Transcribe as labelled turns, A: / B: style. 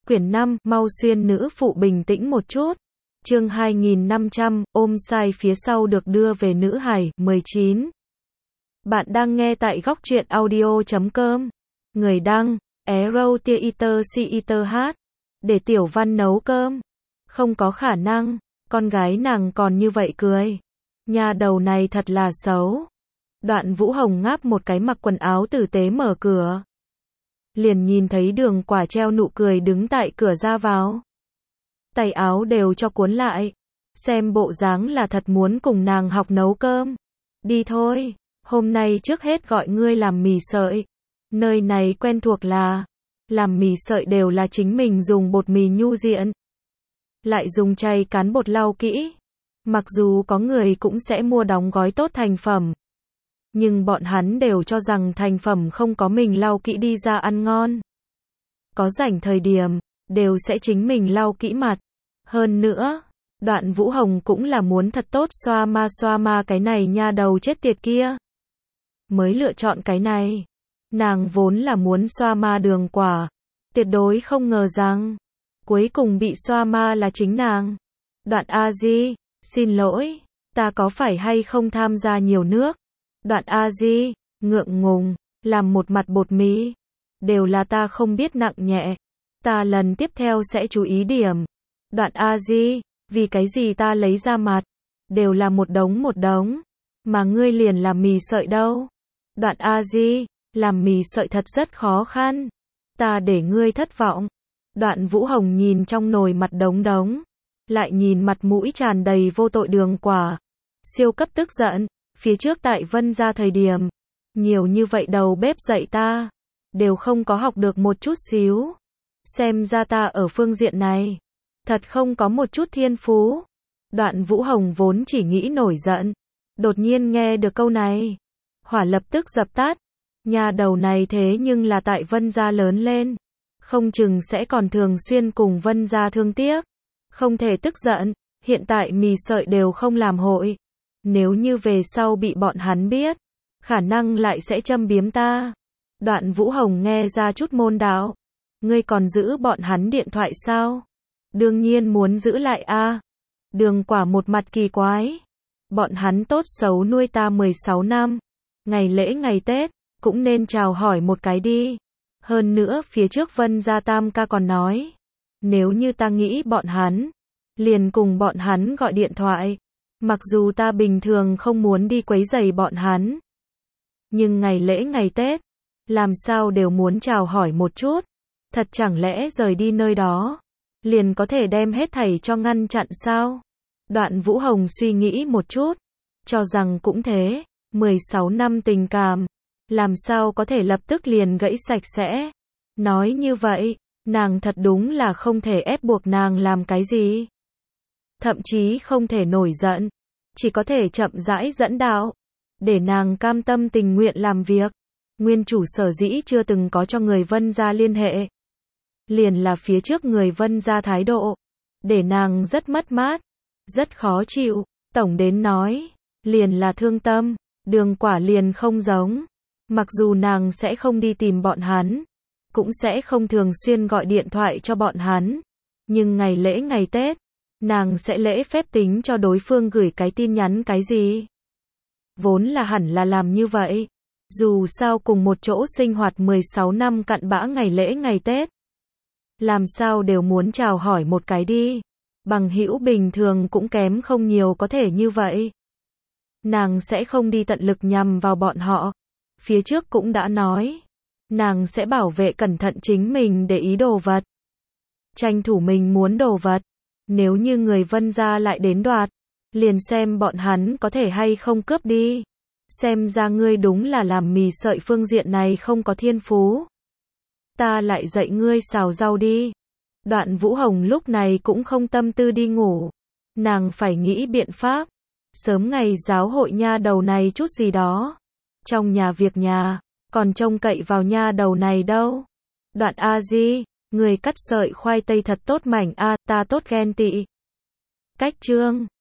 A: Quyển 5, mau xuyên nữ phụ bình tĩnh một chút. Chương 2500, ôm sai phía sau được đưa về nữ hải, 19. Bạn đang nghe tại góc truyện audio.com. Người đăng, Arrow Theater Theater hát. Để Tiểu Văn nấu cơm. Không có khả năng, con gái nàng còn như vậy cười. Nhà đầu này thật là xấu. Đoạn Vũ Hồng ngáp một cái mặc quần áo tử tế mở cửa. Liền nhìn thấy Đường Quả treo nụ cười đứng tại cửa ra vào. Tay áo đều cho cuốn lại. Xem bộ dáng là thật muốn cùng nàng học nấu cơm. Đi thôi, hôm nay trước hết gọi ngươi làm mì sợi. Nơi này quen thuộc là, làm mì sợi đều là chính mình dùng bột mì nhu diện. Lại dùng chay cán bột lau kỹ. Mặc dù có người cũng sẽ mua đóng gói tốt thành phẩm. Nhưng bọn hắn đều cho rằng thành phẩm không có mình lau kỹ đi ra ăn ngon. Có rảnh thời điểm, đều sẽ chính mình lau kỹ mặt. Hơn nữa, Đoạn Vũ Hồng cũng là muốn thật tốt xoa ma cái này nha đầu chết tiệt kia. Mới lựa chọn cái này. Nàng vốn là muốn xoa ma Đường Quả. Tuyệt đối không ngờ rằng, cuối cùng bị xoa ma là chính nàng. Đoạn A Di, xin lỗi, ta có phải hay không tham gia nhiều nước? Đoạn A Di, ngượng ngùng, làm một mặt bột mì. Đều là ta không biết nặng nhẹ. Ta lần tiếp theo sẽ chú ý điểm. Đoạn A Di, vì cái gì ta lấy ra mặt? Đều là một đống. Mà ngươi liền làm mì sợi đâu? Đoạn A Di, làm mì sợi thật rất khó khăn. Ta để ngươi thất vọng. Đoạn Vũ Hồng nhìn trong nồi mặt đống. Lại nhìn mặt mũi tràn đầy vô tội Đường Quả. Siêu cấp tức giận. Phía trước tại Vân gia thời điểm, nhiều như vậy đầu bếp dạy ta, đều không có học được một chút xíu. Xem ra ta ở phương diện này, thật không có một chút thiên phú. Đoạn Vũ Hồng vốn chỉ nghĩ nổi giận, đột nhiên nghe được câu này, hỏa lập tức dập tắt. Nhà đầu này thế nhưng là tại Vân gia lớn lên, không chừng sẽ còn thường xuyên cùng Vân gia thương tiếc. Không thể tức giận, hiện tại mì sợi đều không làm hội. Nếu như về sau bị bọn hắn biết, khả năng lại sẽ châm biếm ta. Đoạn Vũ Hồng nghe ra chút môn đạo. Ngươi còn giữ bọn hắn điện thoại sao? Đương nhiên muốn giữ lại a. Đường Quả một mặt kỳ quái. Bọn hắn tốt xấu nuôi ta 16 năm. Ngày lễ ngày Tết, cũng nên chào hỏi một cái đi. Hơn nữa phía trước Vân gia Tam ca còn nói. Nếu như ta nghĩ bọn hắn, liền cùng bọn hắn gọi điện thoại. Mặc dù ta bình thường không muốn đi quấy rầy bọn hắn. Nhưng ngày lễ ngày Tết, làm sao đều muốn chào hỏi một chút. Thật chẳng lẽ rời đi nơi đó, liền có thể đem hết thảy cho ngăn chặn sao? Đoạn Vũ Hồng suy nghĩ một chút, cho rằng cũng thế, 16 năm tình cảm, làm sao có thể lập tức liền gãy sạch sẽ. Nói như vậy, nàng thật đúng là không thể ép buộc nàng làm cái gì. Thậm chí không thể nổi giận, chỉ có thể chậm rãi dẫn đạo, để nàng cam tâm tình nguyện làm việc. Nguyên chủ sở dĩ chưa từng có cho người Vân gia liên hệ, liền là phía trước người Vân gia thái độ, để nàng rất mất mát, rất khó chịu. Tổng đến nói, liền là thương tâm. Đường Quả liền không giống, mặc dù nàng sẽ không đi tìm bọn hắn, cũng sẽ không thường xuyên gọi điện thoại cho bọn hắn, nhưng ngày lễ ngày Tết, nàng sẽ lễ phép tính cho đối phương gửi cái tin nhắn cái gì. Vốn là hẳn là làm như vậy. Dù sao cùng một chỗ sinh hoạt 16 năm cặn bã ngày lễ ngày Tết. Làm sao đều muốn chào hỏi một cái đi. Bằng hữu bình thường cũng kém không nhiều có thể như vậy. Nàng sẽ không đi tận lực nhằm vào bọn họ. Phía trước cũng đã nói. Nàng sẽ bảo vệ cẩn thận chính mình để ý đồ vật. Tranh thủ mình muốn đồ vật. Nếu như người Vân gia lại đến đoạt, liền xem bọn hắn có thể hay không cướp đi. Xem ra ngươi đúng là làm mì sợi phương diện này không có thiên phú. Ta lại dạy ngươi xào rau đi. Đoạn Vũ Hồng lúc này cũng không tâm tư đi ngủ. Nàng phải nghĩ biện pháp. Sớm ngày giáo hội nha đầu này chút gì đó. Trong nhà việc nhà, còn trông cậy vào nha đầu này đâu. Đoạn A Di, người cắt sợi khoai tây thật tốt mảnh a, ta tốt ghen tị. Cách chương